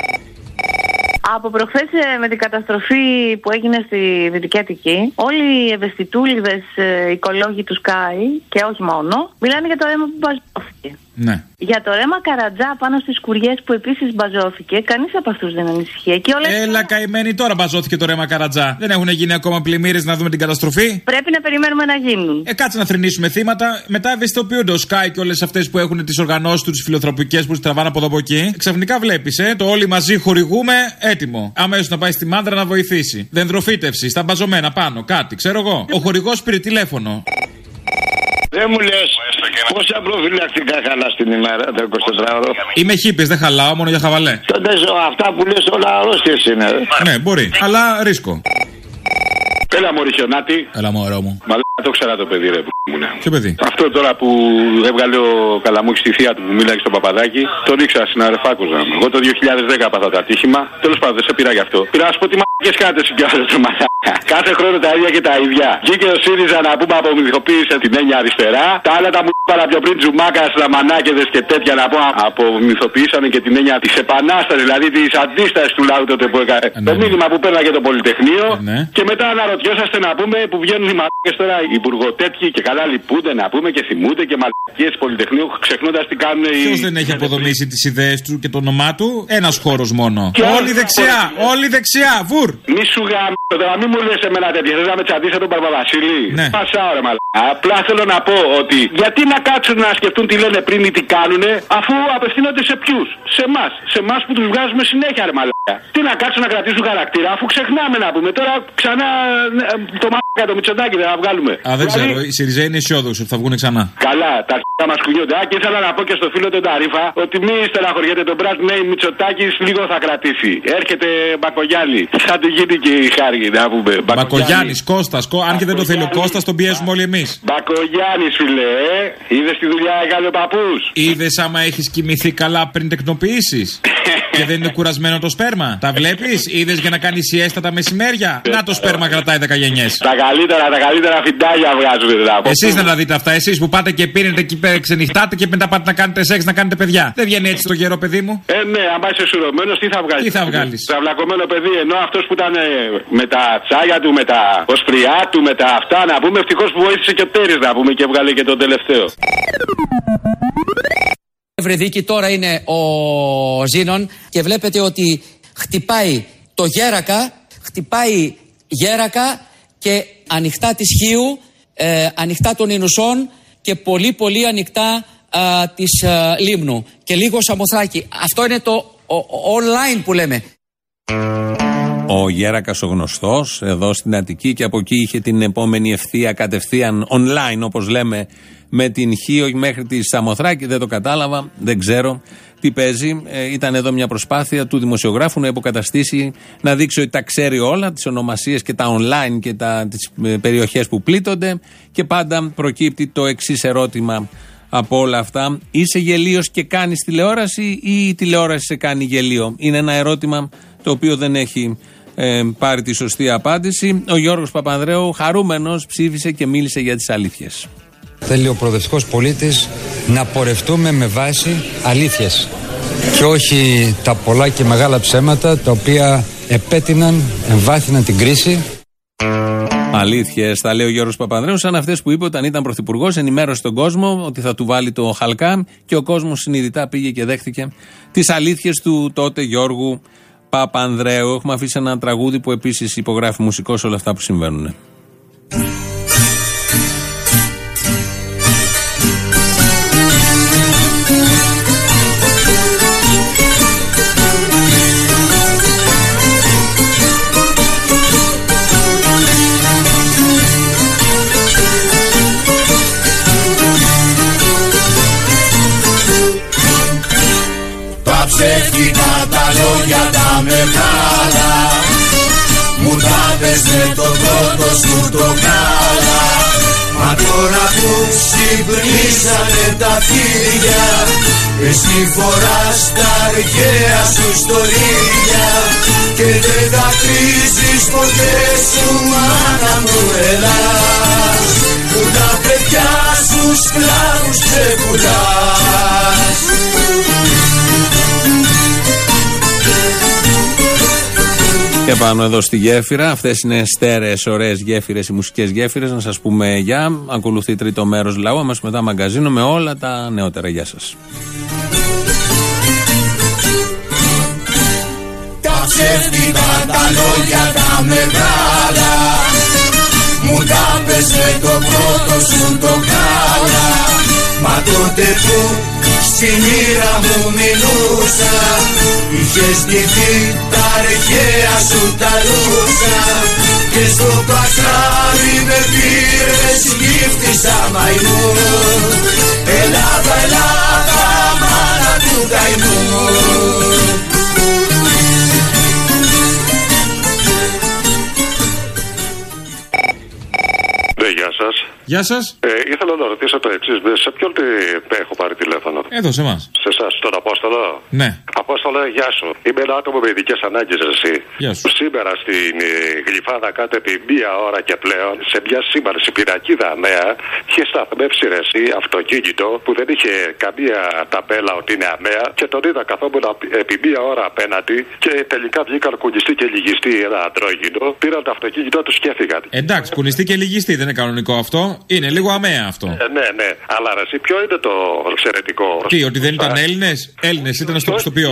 Από προχθές με την καταστροφή που έγινε στη Δυτική Αττική, όλοι οι ευαισθητούλιδες οικολόγοι του Sky και όχι μόνο, μιλάνε για το ρέμα που μπαζώθηκε. Ναι. Για το ρέμα Καρατζά πάνω στις Κουριές που επίσης μπαζώθηκε, κανείς από αυτούς δεν ανησυχεί. Έλα καημένοι, τώρα μπαζώθηκε το ρέμα Καρατζά. Δεν έχουν γίνει ακόμα πλημμύρες να δούμε την καταστροφή. Πρέπει να περιμένουμε να γίνουν. Κάτσε να θρηνήσουμε θύματα. Μετά ευαισθητοποιούνται ο Sky και όλες αυτές που έχουν τις οργανώσεις του, τις φιλοθροπικές που τις τραβάνε από εδώ από εκεί. Ξαφνικά βλέπεις, το όλοι μαζί χορηγούμε, έτοιμο. Αμέσως να πάει στη μάντρα να βοηθήσει. Δενδροφύτευση, στα μπαζωμένα πάνω, κάτι, ξέρω εγώ. Ο χορηγός πήρε τηλέφωνο. Δεν μου λες πόσα προφυλακτικά χαλάς την ημέρα, το 24ωρο. Είμαι χίπης, δεν χαλάω, μόνο για χαβαλέ. Τότε αυτά που λες όλα αρρώστιες είναι. Ναι, μπορεί, αλλά ρίσκο. Έλα μωρή χιονάτη. Έλα μωρό μου. Μαλάκα το ξέρα το παιδί ρε που μου είναι. Ποιο παιδί? Αυτό τώρα που έβγαλε ο Καλαμούκης στη θεία του που μίλαγε στον Παπαδάκη, τον ρίξα στην αρεφάκουζα. Εγώ το 2010 έπαθα το ατύχημα. Τέλος πάντων δεν σε πήρα γι' αυτό. Πήρα να σου πω τι μαλάκες κάνετε εσύ κι άλλο το μαλάκα. Κάθε χρόνο τα ίδια και τα ίδια. Βγήκε ο ΣΥΡΙΖΑ να πούμε απομυθοποίησε την έννοια αριστερά. Τα άλλα τα μου πάρα πιο πριν Τζουμάκα, Λαμανάκεδες και τέτοια να πούμε απομυθοποιήσανε και την έννοια της επανάστασης, δηλαδή της αντίστασης του λαού τότε που έκανε. Το μήνυμα που πέρναγε το Πολυτεχνείο. Και μετά αναρωτιόσαστε να πούμε που βγαίνουν οι μαλάκες τώρα οι υπουργοτέτοιοι και καλά λυπούνται να πούμε και θυμούνται και μαλακίες Πολυτεχνείου ξεχνώντας τι κάνουν οι. Ποιος δεν έχει αποδομήσει τις ιδέες του και το όνομά του? Ένας χώρος μόνο. Όλη δεξιά, όλη δεξιά, βουρ. Μη σου γάμω τώρα, μη μου λες εμένα τέτοια. Θες να με τσαντήσει τον Παρπαβασίλη? Ναι. Πασάω ρε μαλάκα. Απλά θέλω να πω ότι γιατί να κάτσουν να σκεφτούν τι λένε πριν ή τι κάνουνε, αφού απευθύνονται σε ποιους? Σε εμάς. Σε εμάς που τους βγάζουμε συνέχεια ρε μαλάκα. Τι να κάτσουν να κρατήσουν χαρακτήρα, αφού ξεχνάμε να πούμε. Τώρα ξανά το μαλάκα το Μητσοτάκη δεν θα βγάλουμε. Α, δεν ξέρω. Η ΣΥΡΙΖΑ είναι αισιόδοξη ότι θα βγουν ξανά. Καλά, τα αρχικά μας κουνιούνται. Και ήθελα να πω και στο φίλο τον Ταρίφα ότι μη στεναχωριέται τον Μπράτ Νέι Μητσοτάκης λίγο θα κρατήσει. Έρχεται Μπακογιάννη. Θα του γίνει και η χάρη να πούμε. Μπακογιάννης, Κώστας. Αν και δεν το θέλει ο Κώστας, τον πιέζουμε όλοι εμείς. Μπακογιάννης, φίλε, είδες τη δουλειά έκανε ο παππούς. Είδες άμα έχεις κοιμηθεί καλά πριν τεκνοποιήσεις. Και δεν είναι κουρασμένο το σπέρμα. Τα βλέπεις, είδες για να κάνει σιέστα τα μεσημέρια. Να το σπέρμα κρατάει 10 γενιές. Τα καλύτερα φιντάγια βγάζουν δηλαδή. Εσείς να τα δείτε αυτά, εσείς που πάτε και πίνετε εκεί πέρα, ξενυχτάτε και μετά πάτε να κάνετε σεξ, να κάνετε παιδιά. Δεν βγαίνει έτσι το γερό παιδί μου. Ναι, αν είσαι σουρωμένος, τι θα βγάλεις? Τι θα βγάλεις? Τραυλακωμένο παιδί, ενώ αυτός που ήταν με τα τσάγια του, με τα οσπριά του, με τα αυτά, να πούμε, ευτυχώς που βοήθησε και ο Τέρης να πούμε και έβγαλε και τον τελευταίο. Ευρεδίκη τώρα είναι ο Ζήνων και βλέπετε ότι χτυπάει το Γέρακα, χτυπάει Γέρακα και ανοιχτά της Χίου, ανοιχτά των Ινουσών και πολύ πολύ ανοιχτά της Λίμνου και λίγο Σαμοθράκη. Αυτό είναι το online που λέμε. Ο Γέρακας ο γνωστός εδώ στην Αττική και από εκεί είχε την επόμενη ευθεία κατευθείαν online όπως λέμε με την Χίο μέχρι τη Σαμοθράκη. Δεν το κατάλαβα, δεν ξέρω τι παίζει. Ήταν εδώ μια προσπάθεια του δημοσιογράφου να υποκαταστήσει, να δείξει ότι τα ξέρει όλα, τις ονομασίες και τα online και τις περιοχές που πλήττονται και πάντα προκύπτει το εξής ερώτημα από όλα αυτά. Είσαι γελίος και κάνεις τηλεόραση ή η τηλεόραση σε κάνει γελίο? Είναι ένα ερώτημα το οποίο δεν έχει πάρει τη σωστή απάντηση. Ο Γιώργος Παπανδρέου χαρούμενος ψήφισε και μίλησε για τις αλήθειες. Θέλει ο προοδευτικός πολίτης να πορευτούμε με βάση αλήθειες και όχι τα πολλά και μεγάλα ψέματα τα οποία επέτειναν, εμβάθυναν την κρίση. Αλήθειες, θα λέει ο Γιώργος Παπανδρέου, σαν αυτές που είπε όταν ήταν πρωθυπουργός, ενημέρωσε τον κόσμο ότι θα του βάλει το χαλκά και ο κόσμος συνειδητά πήγε και δέχτηκε τις αλήθειες του τότε Γιώργου Παπανδρέου. Έχουμε αφήσει ένα τραγούδι που επίσης υπογράφει μουσικός όλα αυτά που συμβαίνουν. πες με το πρώτο σου το γάλα. Μα τώρα που ξυπνήσανε τα φίδια, εσύ φοράς τα αρχαία σου στολίδια και δεν δακρύζεις ποτέ σου, μάνα μου, ελάς, που τα παιδιά σου σκλάβους ξεπουλάς. Και πάνω εδώ στη γέφυρα, αυτές είναι στέρεες, ωραίες γέφυρες, οι μουσικές γέφυρες. Να σας πούμε γεια. Ακολουθεί τρίτο μέρος λαού, αμέσως μετά μαγκαζίνο με όλα τα νεότερα. Γεια σας. Τα ψεύτικα τα λόγια τα μεγάλα, μου τα πες με το πρώτο σου το γάλα. Μα τότε που στη μοίρα μου μιλούσα, είχες ντυθεί τα αρχαία σου τα λούσα και στο παστράρι με πήρες γύφτησα μαϊμού. Ελλάδα, Ελλάδα, μάνα του καημού. Γεια σας. Γεια σας. Ήθελα να ρωτήσω το εξής. Σε ποιον έχω πάρει τηλέφωνο? Εδώ, σε εμάς. Σε εσάς, τον Απόστολο. Ναι. Απόστολο, γεια σου. Είμαι ένα άτομο με ειδικές ανάγκες, εσύ. Γεια σου. Σήμερα στην Γλυφάδα, κάτω επί μία ώρα και πλέον, σε μια σήμανση πινακίδα αμαία, είχε σταθμεύσει εσύ αυτοκίνητο που δεν είχε καμία ταμπέλα ότι είναι αμαία και τον είδα καθόμουν επί μία ώρα απέναντι και τελικά βγήκαν κουνιστή και λυγιστή ένα αντρόγινο. Πήραν το αυτοκίνητό του και έφυγαν. Εντάξει, κουνιστή και λυγιστή, δεν είναι κανονικό αυτό. Είναι λίγο αμαία αυτό. Ναι. Αλλά εσύ ποιο είναι το εξαιρετικό? Τι, ότι δεν ήταν Έλληνες? Έλληνες ήταν στο πιστοποιείο.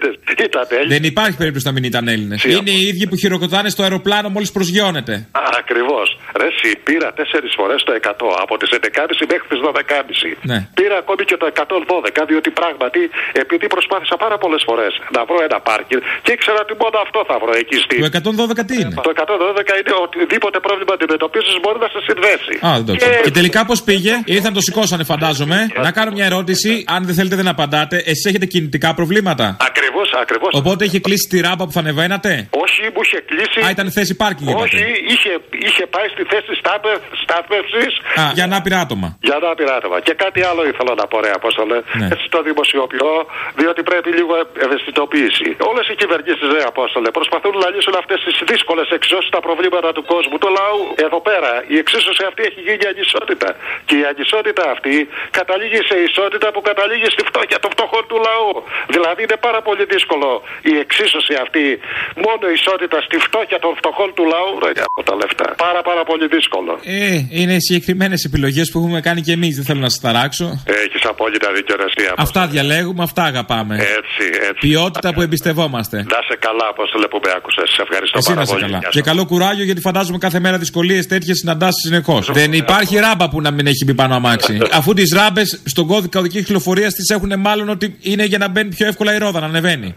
Δεν υπάρχει περίπτωση να μην ήταν Έλληνες. Είναι οι ίδιοι που χειροκροτάνε στο αεροπλάνο μόλις προσγειώνεται. Ακριβώς. Ρε, πήρα 4 φορές το 100 από τις 11.30 μέχρι τις 12.30. Ναι. Πήρα ακόμη και το 112, διότι πράγματι επειδή προσπάθησα πάρα πολλές φορές να βρω ένα πάρκινγκ και ήξερα ότι μόνο αυτό θα βρω εκεί στη. Το 112 τι είναι? Το 112 είναι οτιδήποτε πρόβλημα αντιμετωπίζεις μπορεί να σε συνδέσει. Και τελικά πώς πήγε? Ήρθαν το σηκώσανε, φαντάζομαι. Να κάνω μια ερώτηση, αν δεν θέλετε δεν απαντάτε. Εσείς έχετε κινητικά προβλήματα? Ακριβώς. Οπότε είχε κλείσει τη ράμπα που θα ανεβαίνατε? Όχι, μου είχε κλείσει. Ήταν θέση πάρκινγκ. Όχι, είχε πάει στη θέση στάθμευσης. Για ανάπηρα άτομα. Και κάτι άλλο ήθελα να πω, ρε Απόστολε. Ναι. Έτσι το δημοσιοποιώ, διότι πρέπει λίγο ευαισθητοποίηση. Όλες οι κυβερνήσεις, ρε Απόστολε, προσπαθούν να λύσουν αυτές τις δύσκολες εξισώσεις στα προβλήματα του κόσμου, του λαού. Εδώ πέρα η εξίσωση αυτή έχει γίνει ανισότητα. Και η ανισότητα αυτή καταλήγει σε ισότητα που καταλήγει στη φτώχεια των φτωχών του λαού. Δηλαδή είναι πάρα πολύ δύσκολο η εξίσωση αυτή. Μόνο η ισότητα στη φτώχεια των φτωχών του λαού, ρε, από τα λεφτά. Πάρα πολύ δύσκολο. Είναι συγκεκριμένες επιλογές που έχουμε κάνει και εμείς. Δεν θέλω να σας ταράξω. Έχεις απόλυτα δίκιο, ρε. Αυτά διαλέγουμε, αυτά αγαπάμε. Έτσι. Ποιότητα που εμπιστευόμαστε. Να σε καλά, Απόστολε, που με άκουσες. Σε ευχαριστώ πάρα πολύ. Καλά. Και καλό κουράγιο, γιατί φαντάζομαι κάθε μέρα δυσκολίες τέτοιες συναντάσεις συνεχώς. Δεν υπάρχει ράμπα που να μην έχει μπει πάνω αμάξι. Αφού τις ράμπες στον κώδικα οδικής κυκλοφορίας τις έχουν μάλλον ότι είναι για να μπαίνει πιο εύκολα η ρόδα, να ανεβαίνει.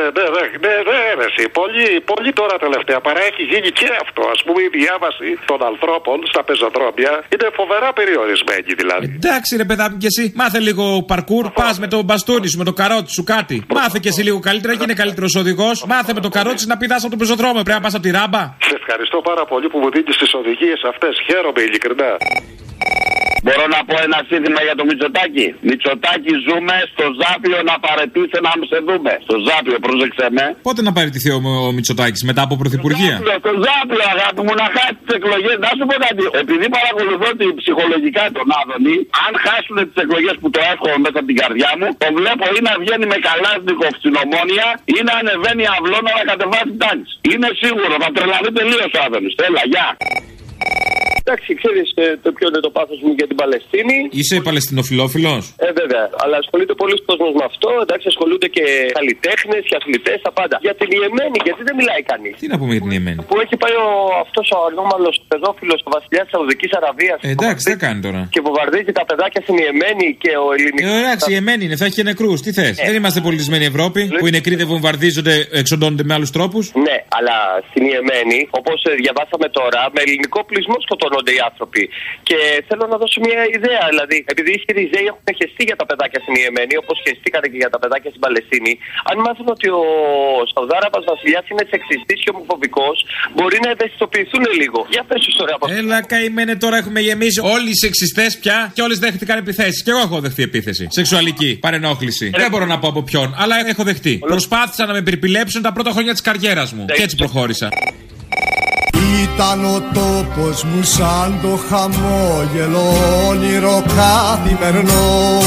Ναι, εσύ. Πολύ τώρα τελευταία παρά έχει γίνει και αυτό. Ας πούμε η διάβαση των ανθρώπων στα πεζοδρόμια είναι φοβερά περιορισμένη δηλαδή. Εντάξει, ρε παιδάκι, και εσύ μάθε λίγο παρκούρ. Πας με το μπαστούνι σου, με το καρότσι σου κάτι. Μάθε και εσύ λίγο καλύτερα, γίνε καλύτερος οδηγός. Μάθε με το καρότσι να πηδάς από το πεζοδρόμιο. Πρέπει να πας από τη ράμπα. Σε ευχαριστώ πάρα πολύ που μου δίνεις τις οδηγίες αυτές. Χαίρομαι ειλικρινά. Μπορώ να πω ένα σύνθημα για το Μητσοτάκη. Μητσοτάκη, ζούμε στο Ζάπιο να παραιτήσει να σε δούμε. Στο Ζάπιο, πρόσεξε με. Πότε να παραιτηθεί ο Μητσοτάκης, μετά από πρωθυπουργία? Στο Ζάπιο, αγάπη μου, να χάσει τις εκλογές. Να σου πω κάτι. Επειδή παρακολουθώ ψυχολογικά τον Άδωνη, αν χάσουν τις εκλογές που το εύχομαι μέσα από την καρδιά μου, το βλέπω ή να βγαίνει με Καλάσνικοφ στην Ομόνια ή να ανεβαίνει αυλώνα να κατεβάσει τάξη. Είναι σίγουρο, θα τρελαθεί τελείως ο Άδωνης. Έλα, γεια. Εντάξει, ξέρεις το ποιο είναι το πάθος μου για την Παλαιστίνη. Είσαι Παλαιστινοφιλόφιλος? Βέβαια, αλλά ασχολείται πολλοί κόσμος με αυτό. Εντάξει, ασχολούνται και καλλιτέχνες και αθλητές, τα πάντα. Για την Ιεμένη, γιατί δεν μιλάει κανείς? Τι να πούμε για την Ιεμένη? Που έχει πάει αυτός ο ανώμαλος παιδόφιλος στο βασιλιά της Σαουδικής Αραβίας. Εντάξει, τι κάνει τώρα? Και βομβαρδίζει τα παιδάκια στην Ιεμένη και ο ελληνικός. Εντάξει, η Ιεμένη είναι, θα έχει και νεκρούς. Τι θες? Δεν είμαστε πολιτισμένη Ευρώπη που οι νεκροί δεν βομβαρδίζονται, εξοντώνονται με άλλους τρόπους. Ναι, αλλά στην Ιεμένη, όπως διαβάσαμε τώρα, με ελληνικό πλεισμό σκοτώνονται δυσκολεύονται οι άνθρωποι. Και θέλω να δώσω μια ιδέα. Δηλαδή, επειδή οι Σιριζέοι έχουν χεστεί για τα παιδάκια στην Ιεμένη, όπως χεστήκατε και για τα παιδάκια στην Παλαιστίνη, αν μάθουν ότι ο Σαουδάραβας βασιλιάς είναι σεξιστής και ομοφοβικός, μπορεί να ευαισθητοποιηθούν λίγο. Για πες τους τώρα. Έλα, καημένε, τώρα έχουμε γεμίσει όλοι οι σεξιστές πια και όλες δέχτηκαν επιθέσεις. Και εγώ έχω δεχτεί επίθεση. Σεξουαλική, παρενόχληση. Δεν μπορώ να πω από ποιον, αλλά έχω δεχτεί. Προσπάθησαν να με περιπηλέψουν τα πρώτα χρόνια της καριέρας μου. Και έτσι προχώρησα. Ήταν ο τόπος μου σαν το χαμόγελο όνειρο καθημερινό.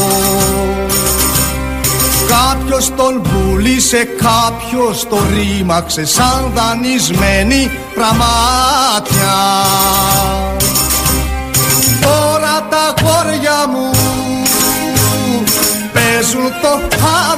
Κάποιος τον πουλήσε, κάποιος τον ρήμαξε σαν δανεισμένη πραμάτια. Τώρα τα χώρια μου παίζουν το